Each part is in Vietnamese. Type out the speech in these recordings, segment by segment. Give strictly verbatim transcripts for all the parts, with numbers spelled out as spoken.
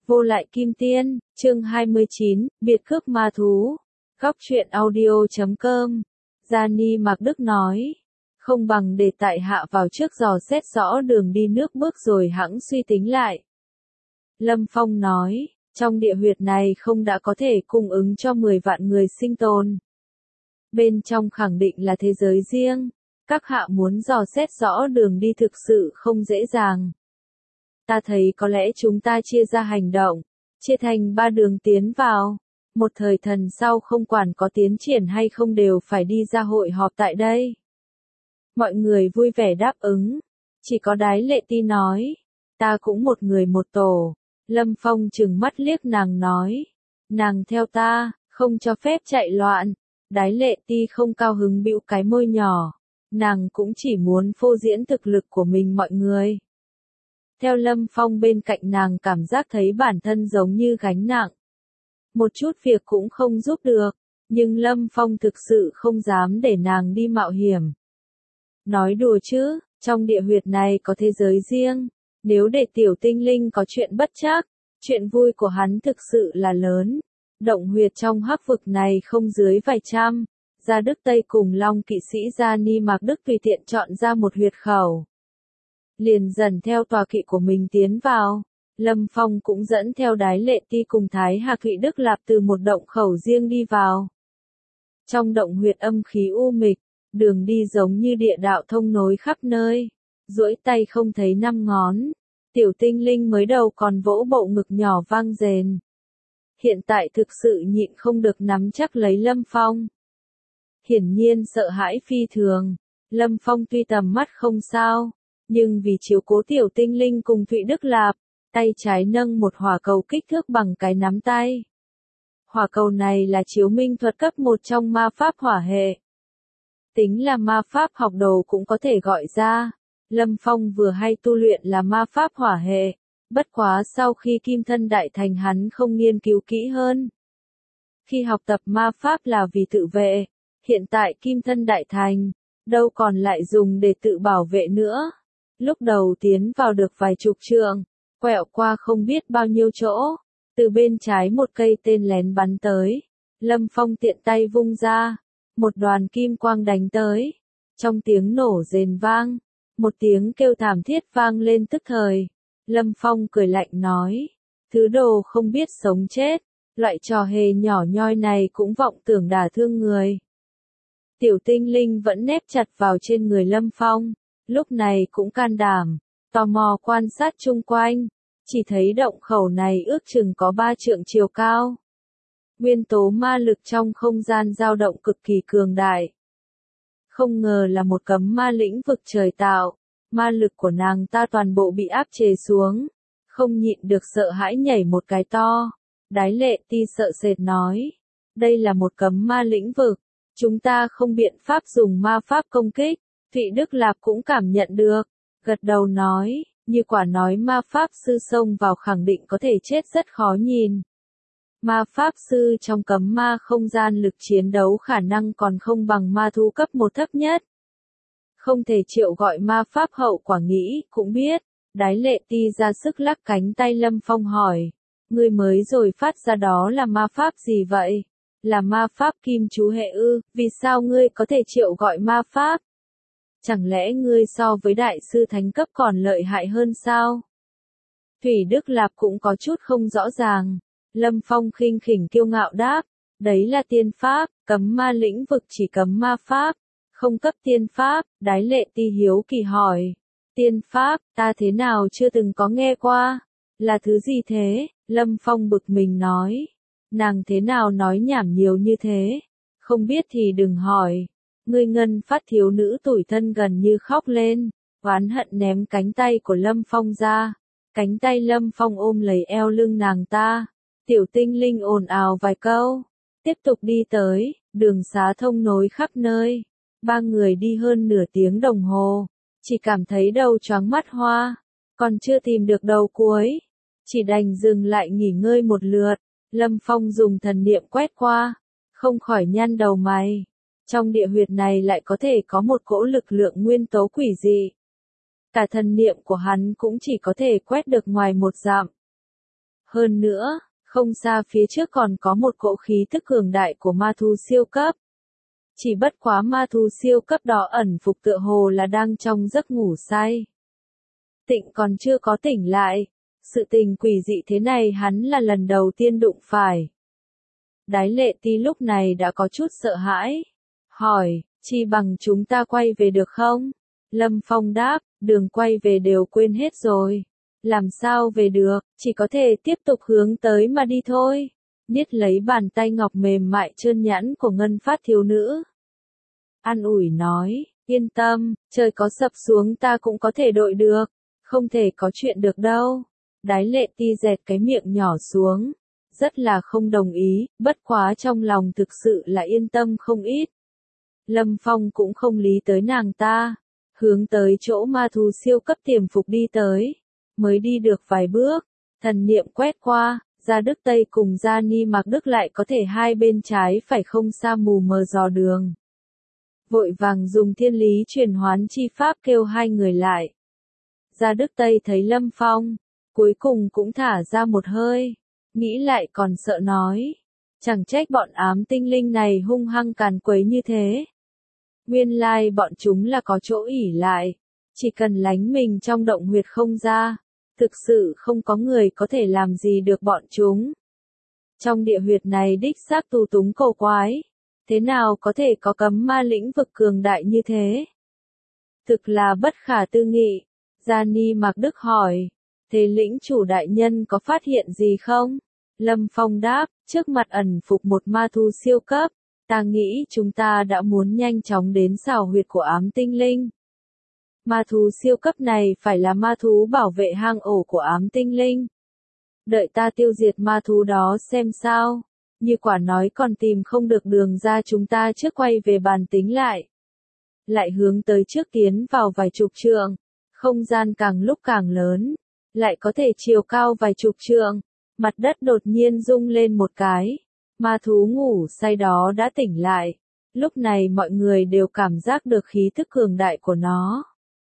Vô lại kim tiên, chương hai mươi chín, biệt cước ma thú. Góc truyện audio chấm com. Gia Ni Mạc Đức nói. Không bằng để tại hạ vào trước dò xét rõ đường đi nước bước rồi hẵng suy tính lại. Lâm Phong nói, trong địa huyệt này không đã có thể cung ứng cho mười vạn người sinh tồn. Bên trong khẳng định là thế giới riêng, các hạ muốn dò xét rõ đường đi thực sự không dễ dàng. Ta thấy có lẽ chúng ta chia ra hành động, chia thành ba đường tiến vào. Một thời thần sau không quản có tiến triển hay không đều phải đi ra hội họp tại đây. Mọi người vui vẻ đáp ứng. Chỉ có Đái Lệ Ti nói, ta cũng một người một tổ. Lâm Phong trừng mắt liếc nàng nói, nàng theo ta, không cho phép chạy loạn. Đái Lệ Ti không cao hứng bĩu cái môi nhỏ. Nàng cũng chỉ muốn phô diễn thực lực của mình mọi người. Theo Lâm Phong bên cạnh nàng cảm giác thấy bản thân giống như gánh nặng. Một chút việc cũng không giúp được, nhưng Lâm Phong thực sự không dám để nàng đi mạo hiểm. Nói đùa chứ, trong địa huyệt này có thế giới riêng, nếu để tiểu tinh linh có chuyện bất trắc, chuyện vui của hắn thực sự là lớn. Động huyệt trong hắc vực này không dưới vài trăm, Gia Đức Tây cùng Long kỵ sĩ Gia Ni Mạc Đức tùy tiện chọn ra một huyệt khẩu. Liền dần theo tòa kỵ của mình tiến vào, Lâm Phong cũng dẫn theo Đái Lệ Ti cùng Thái Hà Kỵ Đức Lạp từ một động khẩu riêng đi vào. Trong động huyệt âm khí u mịch, đường đi giống như địa đạo thông nối khắp nơi, duỗi tay không thấy năm ngón, tiểu tinh linh mới đầu còn vỗ bộ ngực nhỏ vang rền. Hiện tại thực sự nhịn không được nắm chắc lấy Lâm Phong. Hiển nhiên sợ hãi phi thường, Lâm Phong tuy tầm mắt không sao, nhưng vì chiếu cố tiểu tinh linh cùng Thụy Đức Lạp, tay trái nâng một hỏa cầu kích thước bằng cái nắm tay. Hỏa cầu này là chiếu minh thuật cấp một trong ma pháp hỏa hệ. Tính là ma pháp học đồ cũng có thể gọi ra. Lâm Phong vừa hay tu luyện là ma pháp hỏa hệ, bất quá sau khi kim thân đại thành hắn không nghiên cứu kỹ hơn. Khi học tập ma pháp là vì tự vệ, hiện tại kim thân đại thành, đâu còn lại dùng để tự bảo vệ nữa. Lúc đầu tiến vào được vài chục trượng, quẹo qua không biết bao nhiêu chỗ, từ bên trái một cây tên lén bắn tới. Lâm Phong tiện tay vung ra, một đoàn kim quang đánh tới. Trong tiếng nổ rền vang, một tiếng kêu thảm thiết vang lên tức thời. Lâm Phong cười lạnh nói, thứ đồ không biết sống chết, loại trò hề nhỏ nhoi này cũng vọng tưởng đả thương người. Tiểu tinh linh vẫn nép chặt vào trên người Lâm Phong, lúc này cũng can đảm, tò mò quan sát chung quanh, chỉ thấy động khẩu này ước chừng có ba trượng chiều cao. Nguyên tố ma lực trong không gian dao động cực kỳ cường đại. Không ngờ là một cấm ma lĩnh vực trời tạo, ma lực của nàng ta toàn bộ bị áp chế xuống, không nhịn được sợ hãi nhảy một cái to. Đái Lệ Ti sợ sệt nói, đây là một cấm ma lĩnh vực, chúng ta không biện pháp dùng ma pháp công kích. Thụy Đức Lạp cũng cảm nhận được, gật đầu nói, như quả nói ma pháp sư xông vào khẳng định có thể chết rất khó nhìn. Ma pháp sư trong cấm ma không gian lực chiến đấu khả năng còn không bằng ma thú cấp một thấp nhất. Không thể triệu gọi ma pháp hậu quả nghĩ, cũng biết. Đái Lệ Ti ra sức lắc cánh tay Lâm Phong hỏi, ngươi mới rồi phát ra đó là ma pháp gì vậy? Là ma pháp kim chú hệ ư, vì sao ngươi có thể triệu gọi ma pháp? Chẳng lẽ ngươi so với đại sư thánh cấp còn lợi hại hơn sao? Thủy Đức Lạp cũng có chút không rõ ràng. Lâm Phong khinh khỉnh kiêu ngạo đáp, đấy là tiên pháp, cấm ma lĩnh vực chỉ cấm ma pháp, không cấp tiên pháp. Đái Lệ Ti hiếu kỳ hỏi, tiên pháp, ta thế nào chưa từng có nghe qua, là thứ gì thế? Lâm Phong bực mình nói, nàng thế nào nói nhảm nhiều như thế, không biết thì đừng hỏi. Ngươi ngân phát thiếu nữ tủi thân gần như khóc lên, oán hận ném cánh tay của Lâm Phong ra. Cánh tay Lâm Phong ôm lấy eo lưng nàng ta. Tiểu tinh linh ồn ào vài câu, tiếp tục đi tới, đường xá thông nối khắp nơi. Ba người đi hơn nửa tiếng đồng hồ, chỉ cảm thấy đầu choáng mắt hoa, còn chưa tìm được đầu cuối, chỉ đành dừng lại nghỉ ngơi một lượt. Lâm Phong dùng thần niệm quét qua, không khỏi nhăn đầu mày. Trong địa huyệt này lại có thể có một cỗ lực lượng nguyên tố quỷ dị. Cả thần niệm của hắn cũng chỉ có thể quét được ngoài một dặm. Hơn nữa, không xa phía trước còn có một cỗ khí tức cường đại của ma thú siêu cấp. Chỉ bất quá ma thú siêu cấp đó ẩn phục tựa hồ là đang trong giấc ngủ say. Tịnh còn chưa có tỉnh lại. Sự tình quỷ dị thế này hắn là lần đầu tiên đụng phải. Đái Lệ Ti lúc này đã có chút sợ hãi. Hỏi, chi bằng chúng ta quay về được không? Lâm Phong đáp, đường quay về đều quên hết rồi. Làm sao về được, chỉ có thể tiếp tục hướng tới mà đi thôi. Niết lấy bàn tay ngọc mềm mại trơn nhẵn của ngân phát thiếu nữ. An ủi nói, yên tâm, trời có sập xuống ta cũng có thể đội được. Không thể có chuyện được đâu. Đái Lệ Ti dẹt cái miệng nhỏ xuống. Rất là không đồng ý, bất quá trong lòng thực sự là yên tâm không ít. Lâm Phong cũng không lý tới nàng ta. Hướng tới chỗ ma thú siêu cấp tiềm phục đi tới. Mới đi được vài bước, thần niệm quét qua, Gia Đức Tây cùng Gia Ni Mạc Đức lại có thể hai bên trái phải không xa mù mờ dò đường. Vội vàng dùng thiên lý truyền hoán chi pháp kêu hai người lại. Gia Đức Tây thấy Lâm Phong, cuối cùng cũng thả ra một hơi, nghĩ lại còn sợ nói. Chẳng trách bọn ám tinh linh này hung hăng càn quấy như thế. Nguyên lai bọn chúng là có chỗ ỉ lại, chỉ cần lánh mình trong động huyệt không ra. Thực sự không có người có thể làm gì được bọn chúng. Trong địa huyệt này đích xác tù túng cầu quái. Thế nào có thể có cấm ma lĩnh vực cường đại như thế? Thực là bất khả tư nghị. Gia Ni Mạc Đức hỏi. Thế lĩnh chủ đại nhân có phát hiện gì không? Lâm Phong đáp, trước mặt ẩn phục một ma thú siêu cấp. Ta nghĩ chúng ta đã muốn nhanh chóng đến xào huyệt của ám tinh linh. Ma thú siêu cấp này phải là ma thú bảo vệ hang ổ của ám tinh linh. Đợi ta tiêu diệt ma thú đó xem sao. Như quả nói còn tìm không được đường ra chúng ta trước quay về bàn tính lại. Lại hướng tới trước tiến vào vài chục trượng. Không gian càng lúc càng lớn. Lại có thể chiều cao vài chục trượng. Mặt đất đột nhiên rung lên một cái. Ma thú ngủ say đó đã tỉnh lại. Lúc này mọi người đều cảm giác được khí thức cường đại của nó.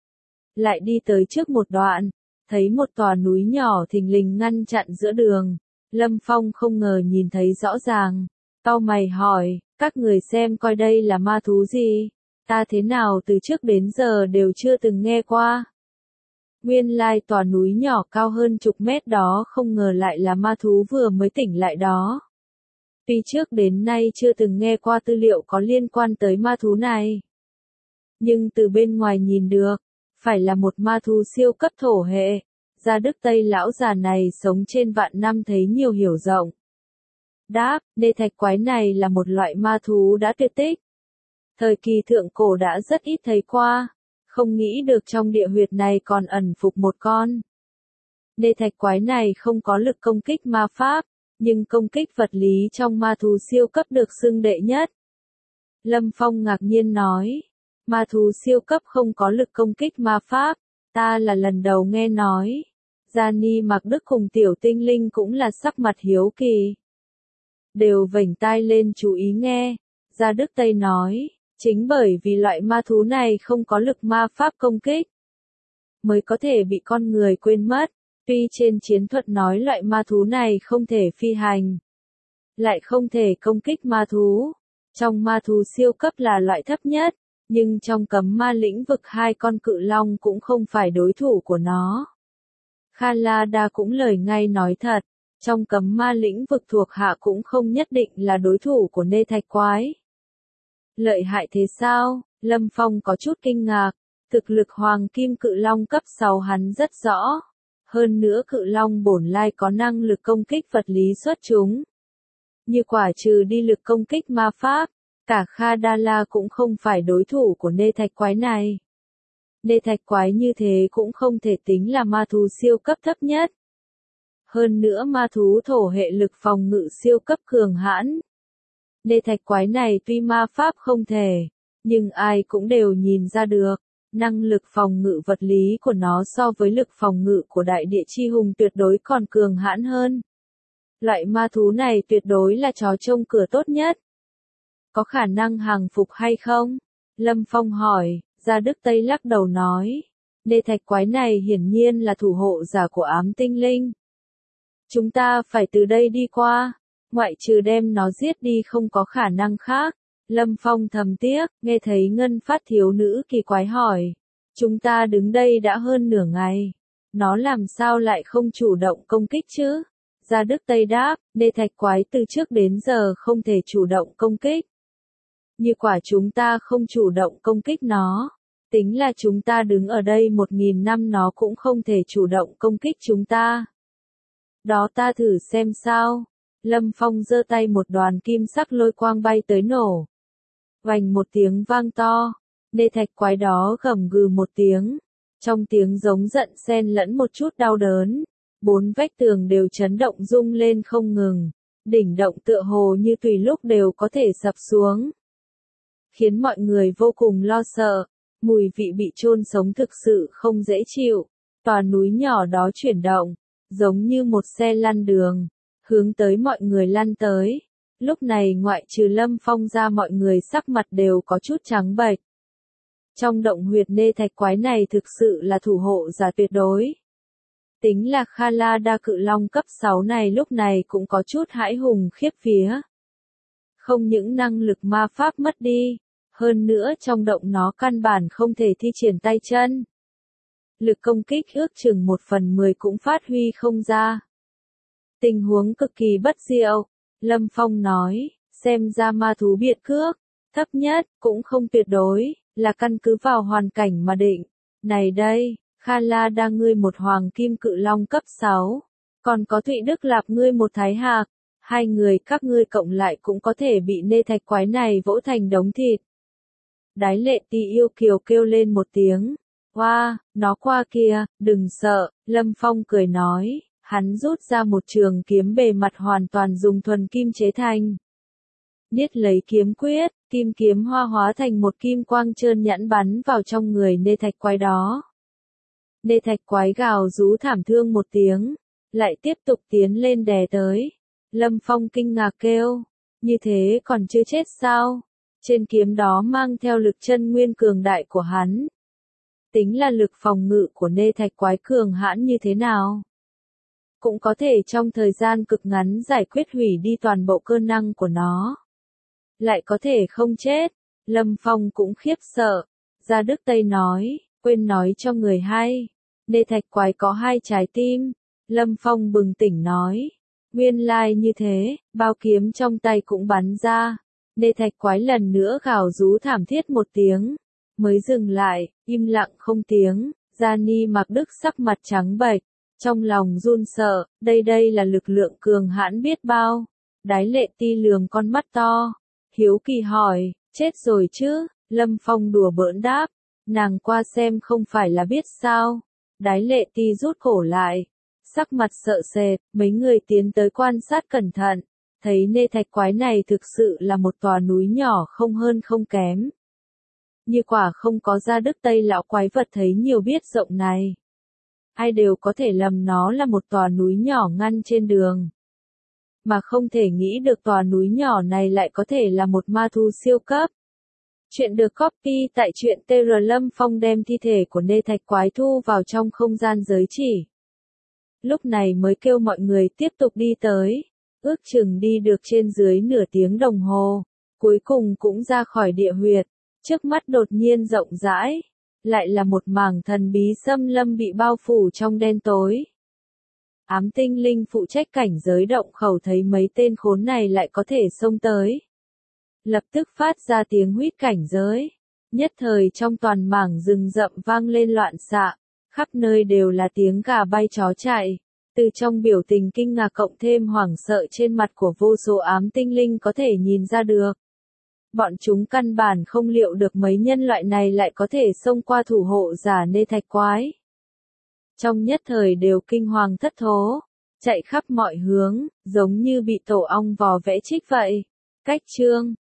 Lại đi tới trước một đoạn, thấy một tòa núi nhỏ thình lình ngăn chặn giữa đường. Lâm Phong không ngờ nhìn thấy rõ ràng. Cau mày hỏi, các người xem coi đây là ma thú gì? Ta thế nào từ trước đến giờ đều chưa từng nghe qua. Nguyên lai tòa núi nhỏ cao hơn chục mét đó không ngờ lại là ma thú vừa mới tỉnh lại đó. Tuy trước đến nay chưa từng nghe qua tư liệu có liên quan tới ma thú này. Nhưng từ bên ngoài nhìn được. Phải là một ma thú siêu cấp thổ hệ. Gia Đức Tây lão già này sống trên vạn năm thấy nhiều hiểu rộng. Đáp, nê thạch quái này là một loại ma thú đã tuyệt tích. Thời kỳ thượng cổ đã rất ít thấy qua. Không nghĩ được trong địa huyệt này còn ẩn phục một con. Nê thạch quái này không có lực công kích ma pháp, nhưng công kích vật lý trong ma thú siêu cấp được xưng đệ nhất. Lâm Phong ngạc nhiên nói. Ma thú siêu cấp không có lực công kích ma pháp, ta là lần đầu nghe nói. Gia Ni Mạc Đức cùng tiểu tinh linh cũng là sắc mặt hiếu kỳ. Đều vểnh tai lên chú ý nghe. Gia Đức Tây nói, chính bởi vì loại ma thú này không có lực ma pháp công kích. Mới có thể bị con người quên mất. Tuy trên chiến thuật nói loại ma thú này không thể phi hành. Lại không thể công kích ma thú. Trong ma thú siêu cấp là loại thấp nhất. Nhưng trong cấm ma lĩnh vực hai con cự long cũng không phải đối thủ của nó. Khalada cũng lời ngay nói thật, trong cấm ma lĩnh vực thuộc hạ cũng không nhất định là đối thủ của nê thạch quái. Lợi hại thế sao? Lâm Phong có chút kinh ngạc, thực lực hoàng kim cự long cấp sáu hắn rất rõ. Hơn nữa cự long bổn lai có năng lực công kích vật lý xuất chúng. Như quả trừ đi lực công kích ma pháp. Cả Khadala cũng không phải đối thủ của nê thạch quái này. Nê thạch quái như thế cũng không thể tính là ma thú siêu cấp thấp nhất. Hơn nữa ma thú thổ hệ lực phòng ngự siêu cấp cường hãn. Nê thạch quái này tuy ma pháp không thể, nhưng ai cũng đều nhìn ra được, năng lực phòng ngự vật lý của nó so với lực phòng ngự của đại địa chi hùng tuyệt đối còn cường hãn hơn. Loại ma thú này tuyệt đối là chó trông cửa tốt nhất. Có khả năng hàng phục hay không? Lâm Phong hỏi, Gia Đức Tây lắc đầu nói. Nê thạch quái này hiển nhiên là thủ hộ giả của ám tinh linh. Chúng ta phải từ đây đi qua, ngoại trừ đem nó giết đi không có khả năng khác. Lâm Phong thầm tiếc, nghe thấy ngân phát thiếu nữ kỳ quái hỏi. Chúng ta đứng đây đã hơn nửa ngày. Nó làm sao lại không chủ động công kích chứ? Gia Đức Tây đáp, Nê Thạch Quái từ trước đến giờ không thể chủ động công kích. Như quả chúng ta không chủ động công kích nó, tính là chúng ta đứng ở đây một nghìn năm nó cũng không thể chủ động công kích chúng ta. Đó ta thử xem sao. Lâm Phong giơ tay một đoàn kim sắc lôi quang bay tới nổ. Vành một tiếng vang to, Nê Thạch Quái đó gầm gừ một tiếng. Trong tiếng giống giận xen lẫn một chút đau đớn, bốn vách tường đều chấn động rung lên không ngừng, đỉnh động tựa hồ như tùy lúc đều có thể sập xuống. Khiến mọi người vô cùng lo sợ, mùi vị bị chôn sống thực sự không dễ chịu, tòa núi nhỏ đó chuyển động, giống như một xe lăn đường, hướng tới mọi người lăn tới. Lúc này ngoại trừ Lâm Phong ra mọi người sắc mặt đều có chút trắng bệch. Trong động huyệt Nê Thạch Quái này thực sự là thủ hộ giả tuyệt đối. Tính là Kha La Đa Cự Long cấp sáu này lúc này cũng có chút hãi hùng khiếp vía. Không những năng lực ma pháp mất đi, hơn nữa trong động nó căn bản không thể thi triển tay chân. Lực công kích ước chừng một phần mười cũng phát huy không ra. Tình huống cực kỳ bất diệu, Lâm Phong nói, xem ra ma thú biệt cước, thấp nhất, cũng không tuyệt đối, là căn cứ vào hoàn cảnh mà định. Này đây, Kha La Đa ngươi một hoàng kim cự long cấp sáu, còn có Thụy Đức Lạp ngươi một thái hạc, hai người các ngươi cộng lại cũng có thể bị Nê Thạch Quái này vỗ thành đống thịt. Đái Lệ Ti yêu kiều kêu lên một tiếng, hoa, wow, nó qua kia, đừng sợ, Lâm Phong cười nói, hắn rút ra một trường kiếm bề mặt hoàn toàn dùng thuần kim chế thành. Niết lấy kiếm quyết, kim kiếm hoa hóa thành một kim quang trơn nhẵn bắn vào trong người Nê Thạch Quái đó. Nê Thạch Quái gào rú thảm thương một tiếng, lại tiếp tục tiến lên đè tới. Lâm Phong kinh ngạc kêu, như thế còn chưa chết sao? Trên kiếm đó mang theo lực chân nguyên cường đại của hắn. Tính là lực phòng ngự của Nê Thạch Quái cường hãn như thế nào? Cũng có thể trong thời gian cực ngắn giải quyết hủy đi toàn bộ cơ năng của nó. Lại có thể không chết. Lâm Phong cũng khiếp sợ. Gia Đức Tây nói, quên nói cho người hay. Nê Thạch Quái có hai trái tim. Lâm Phong bừng tỉnh nói, nguyên lai như thế, bao kiếm trong tay cũng bắn ra. Nê Thạch Quái lần nữa gào rú thảm thiết một tiếng, mới dừng lại, im lặng không tiếng. Gia Ni Mặc Đức sắc mặt trắng bệch, trong lòng run sợ, đây đây là lực lượng cường hãn biết bao. Đái Lệ Ti lườm con mắt to, hiếu kỳ hỏi, chết rồi chứ? Lâm Phong đùa bỡn đáp, nàng qua xem không phải là biết sao. Đái Lệ Ti rút cổ lại, sắc mặt sợ sệt, mấy người tiến tới quan sát cẩn thận, thấy Nê Thạch Quái này thực sự là một tòa núi nhỏ không hơn không kém. Như quả không có Gia Đức Tây lão quái vật thấy nhiều biết rộng này, ai đều có thể lầm nó là một tòa núi nhỏ ngăn trên đường. Mà không thể nghĩ được tòa núi nhỏ này lại có thể là một ma thú siêu cấp. Chuyện được copy tại truyện tê rờ. Lâm Phong đem thi thể của Nê Thạch Quái thu vào trong không gian giới chỉ. Lúc này mới kêu mọi người tiếp tục đi tới, ước chừng đi được trên dưới nửa tiếng đồng hồ, cuối cùng cũng ra khỏi địa huyệt, trước mắt đột nhiên rộng rãi, lại là một mảng thần bí xâm lâm bị bao phủ trong đen tối. Ám tinh linh phụ trách cảnh giới động khẩu thấy mấy tên khốn này lại có thể xông tới. Lập tức phát ra tiếng huýt cảnh giới, nhất thời trong toàn mảng rừng rậm vang lên loạn xạ, khắp nơi đều là tiếng gà bay chó chạy. Từ trong biểu tình kinh ngạc cộng thêm hoảng sợ trên mặt của vô số ám tinh linh có thể nhìn ra được. Bọn chúng căn bản không liệu được mấy nhân loại này lại có thể xông qua thủ hộ giả Nê Thạch Quái. Trong nhất thời đều kinh hoàng thất thố, chạy khắp mọi hướng, giống như bị tổ ong vò vẽ trích vậy. Cách chương